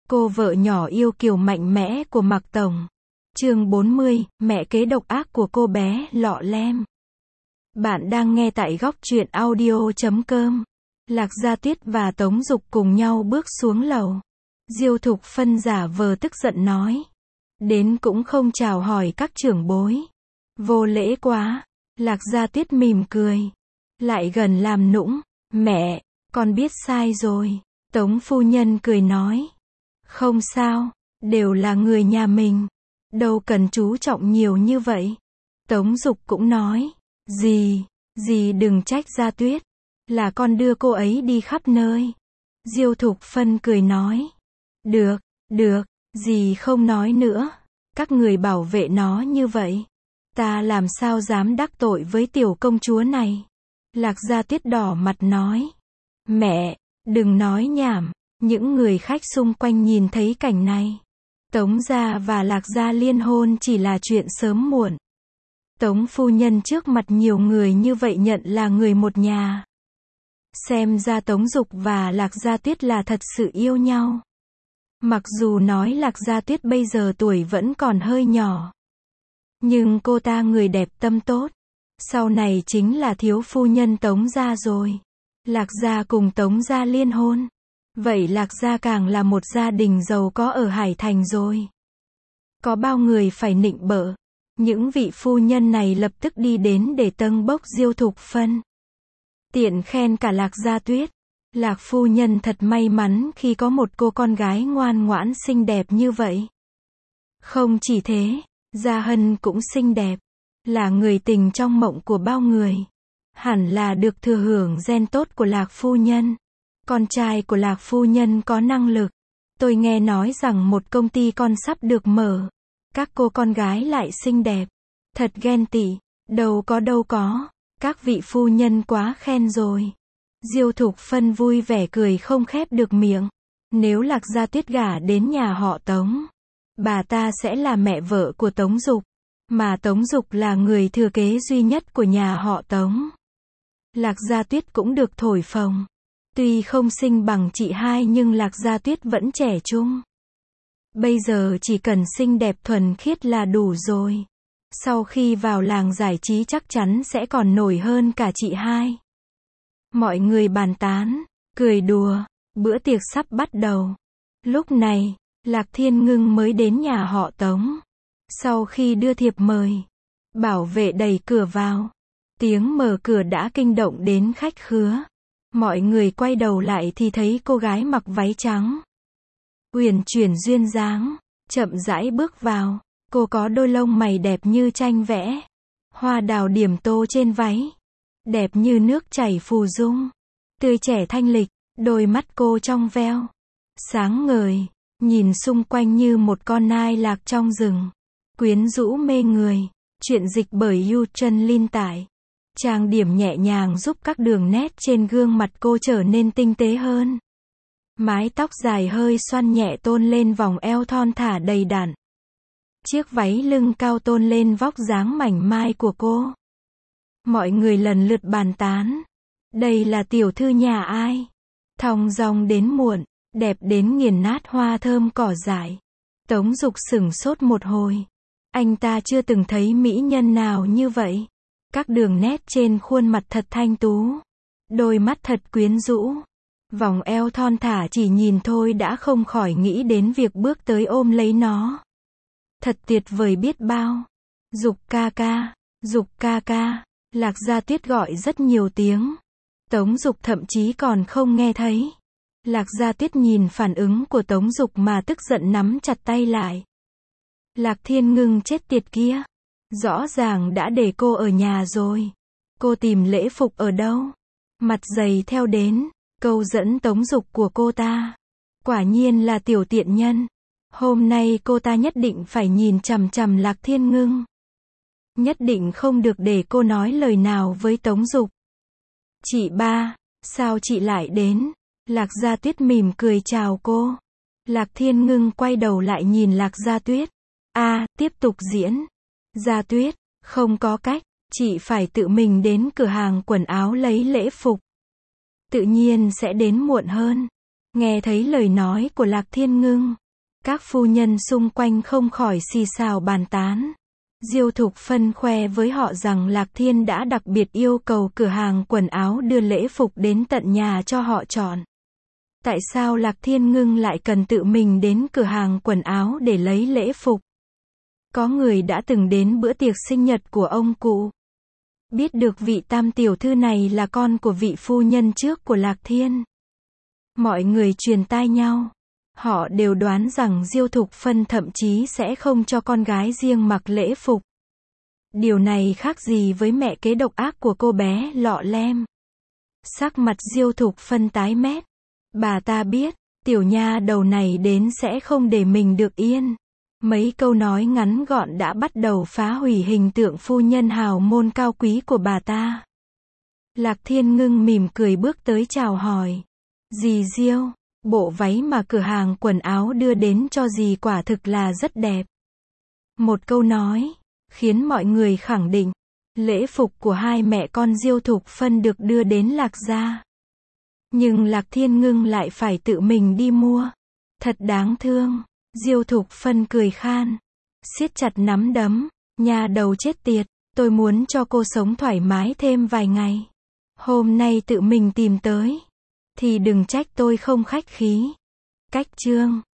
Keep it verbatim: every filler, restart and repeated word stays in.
Cô vợ nhỏ yêu kiều mạnh mẽ của Mạc Tổng. Chương bốn mươi, mẹ kế độc ác của cô bé lọ lem. Bạn đang nghe tại góc truyện audio chấm com. Lạc Gia Tuyết và Tống Dục cùng nhau bước xuống lầu. Diêu Thục Phân giả vờ tức giận nói. Đến cũng không chào hỏi các trưởng bối. Vô lễ quá. Lạc Gia Tuyết mỉm cười. Lại gần làm nũng. Mẹ, con biết sai rồi. Tống phu nhân cười nói. Không sao, đều là người nhà mình. Đâu cần chú trọng nhiều như vậy. Tống Dục cũng nói. Dì, dì đừng trách Gia Tuyết. Là con đưa cô ấy đi khắp nơi. Diêu Thục Phân cười nói. Được, được, dì không nói nữa. Các người bảo vệ nó như vậy. Ta làm sao dám đắc tội với tiểu công chúa này. Lạc Gia Tuyết đỏ mặt nói. Mẹ, đừng nói nhảm. Những người khách xung quanh nhìn thấy cảnh này. Tống gia và Lạc gia liên hôn chỉ là chuyện sớm muộn. Tống phu nhân trước mặt nhiều người như vậy nhận là người một nhà. Xem ra Tống Dục và Lạc Gia Tuyết là thật sự yêu nhau. Mặc dù nói Lạc Gia Tuyết bây giờ tuổi vẫn còn hơi nhỏ. Nhưng cô ta người đẹp tâm tốt. Sau này chính là thiếu phu nhân Tống gia rồi. Lạc gia cùng Tống gia liên hôn. Vậy Lạc gia càng là một gia đình giàu có ở Hải Thành rồi. Có bao người phải nịnh bợ. Những vị phu nhân này lập tức đi đến để tâng bốc Diêu Thục Phân. Tiện khen cả Lạc Gia Tuyết. Lạc phu nhân thật may mắn khi có một cô con gái ngoan ngoãn xinh đẹp như vậy. Không chỉ thế, Gia Hân cũng xinh đẹp. Là người tình trong mộng của bao người. Hẳn là được thừa hưởng gen tốt của Lạc phu nhân. Con trai của Lạc phu nhân có năng lực. Tôi nghe nói rằng một công ty con sắp được mở. Các cô con gái lại xinh đẹp. Thật ghen tị. Đâu có đâu có. Các vị phu nhân quá khen rồi. Diêu Thục Phân vui vẻ cười không khép được miệng. Nếu Lạc Gia Tuyết gả đến nhà họ Tống, bà ta sẽ là mẹ vợ của Tống Dục. Mà Tống Dục là người thừa kế duy nhất của nhà họ Tống. Lạc Gia Tuyết cũng được thổi phồng. Tuy không xinh bằng chị hai nhưng Lạc Gia Tuyết vẫn trẻ trung. Bây giờ chỉ cần xinh đẹp thuần khiết là đủ rồi. Sau khi vào làng giải trí chắc chắn sẽ còn nổi hơn cả chị hai. Mọi người bàn tán, cười đùa, bữa tiệc sắp bắt đầu. Lúc này, Lạc Thiên Ngưng mới đến nhà họ Tống. Sau khi đưa thiệp mời, bảo vệ đẩy cửa vào. Tiếng mở cửa đã kinh động đến khách khứa. Mọi người quay đầu lại thì thấy cô gái mặc váy trắng. Uyển chuyển duyên dáng, chậm rãi bước vào. Cô có đôi lông mày đẹp như tranh vẽ. Hoa đào điểm tô trên váy. Đẹp như nước chảy phù dung. Tươi trẻ thanh lịch, đôi mắt cô trong veo. Sáng ngời, nhìn xung quanh như một con nai lạc trong rừng. Quyến rũ mê người. Truyện dịch bởi Yu Trân Linh tải. Trang điểm nhẹ nhàng giúp các đường nét trên gương mặt cô trở nên tinh tế hơn. Mái tóc dài hơi xoăn nhẹ tôn lên vòng eo thon thả đầy đặn. Chiếc váy lưng cao tôn lên vóc dáng mảnh mai của cô. Mọi người lần lượt bàn tán. Đây là tiểu thư nhà ai? Thong dong đến muộn, đẹp đến nghiền nát hoa thơm cỏ dại. Tống Dục sửng sốt một hồi. Anh ta chưa từng thấy mỹ nhân nào như vậy. Các đường nét trên khuôn mặt thật thanh tú. Đôi mắt thật quyến rũ. Vòng eo thon thả chỉ nhìn thôi đã không khỏi nghĩ đến việc bước tới ôm lấy nó. Thật tuyệt vời biết bao. Dục ca ca, Dục ca ca. Lạc Gia Tuyết gọi rất nhiều tiếng. Tống Dục thậm chí còn không nghe thấy. Lạc Gia Tuyết nhìn phản ứng của Tống Dục mà tức giận nắm chặt tay lại. Lạc Thiên Ngưng chết tiệt kia. Rõ ràng đã để cô ở nhà rồi. Cô tìm lễ phục ở đâu? Mặt dày theo đến. Câu dẫn Tống Dục của cô ta. Quả nhiên là tiểu tiện nhân. Hôm nay cô ta nhất định phải nhìn chằm chằm Lạc Thiên Ngưng. Nhất định không được để cô nói lời nào với Tống Dục. Chị ba, sao chị lại đến? Lạc Gia Tuyết mỉm cười chào cô. Lạc Thiên Ngưng quay đầu lại nhìn Lạc Gia Tuyết. A, à, tiếp tục diễn. Gia Tuyết, không có cách, chị phải tự mình đến cửa hàng quần áo lấy lễ phục. Tự nhiên sẽ đến muộn hơn. Nghe thấy lời nói của Lạc Thiên Ngưng, các phu nhân xung quanh không khỏi xì xào bàn tán. Diêu Thục Phân khoe với họ rằng Lạc Thiên đã đặc biệt yêu cầu cửa hàng quần áo đưa lễ phục đến tận nhà cho họ chọn. Tại sao Lạc Thiên Ngưng lại cần tự mình đến cửa hàng quần áo để lấy lễ phục? Có người đã từng đến bữa tiệc sinh nhật của ông cụ. Biết được vị tam tiểu thư này là con của vị phu nhân trước của Lạc Thiên. Mọi người truyền tai nhau. Họ đều đoán rằng Diêu Thục Phân thậm chí sẽ không cho con gái riêng mặc lễ phục. Điều này khác gì với mẹ kế độc ác của cô bé Lọ Lem. Sắc mặt Diêu Thục Phân tái mét. Bà ta biết, tiểu nha đầu này đến sẽ không để mình được yên. Mấy câu nói ngắn gọn đã bắt đầu phá hủy hình tượng phu nhân hào môn cao quý của bà ta. Lạc Thiên Ngưng mỉm cười bước tới chào hỏi. Dì Diêu, bộ váy mà cửa hàng quần áo đưa đến cho dì quả thực là rất đẹp. Một câu nói, khiến mọi người khẳng định, lễ phục của hai mẹ con Diêu Thục Phân được đưa đến Lạc gia. Nhưng Lạc Thiên Ngưng lại phải tự mình đi mua. Thật đáng thương. Diêu Thục Phân cười khan, siết chặt nắm đấm, nhà đầu chết tiệt, tôi muốn cho cô sống thoải mái thêm vài ngày. Hôm nay tự mình tìm tới, thì đừng trách tôi không khách khí. Cách chương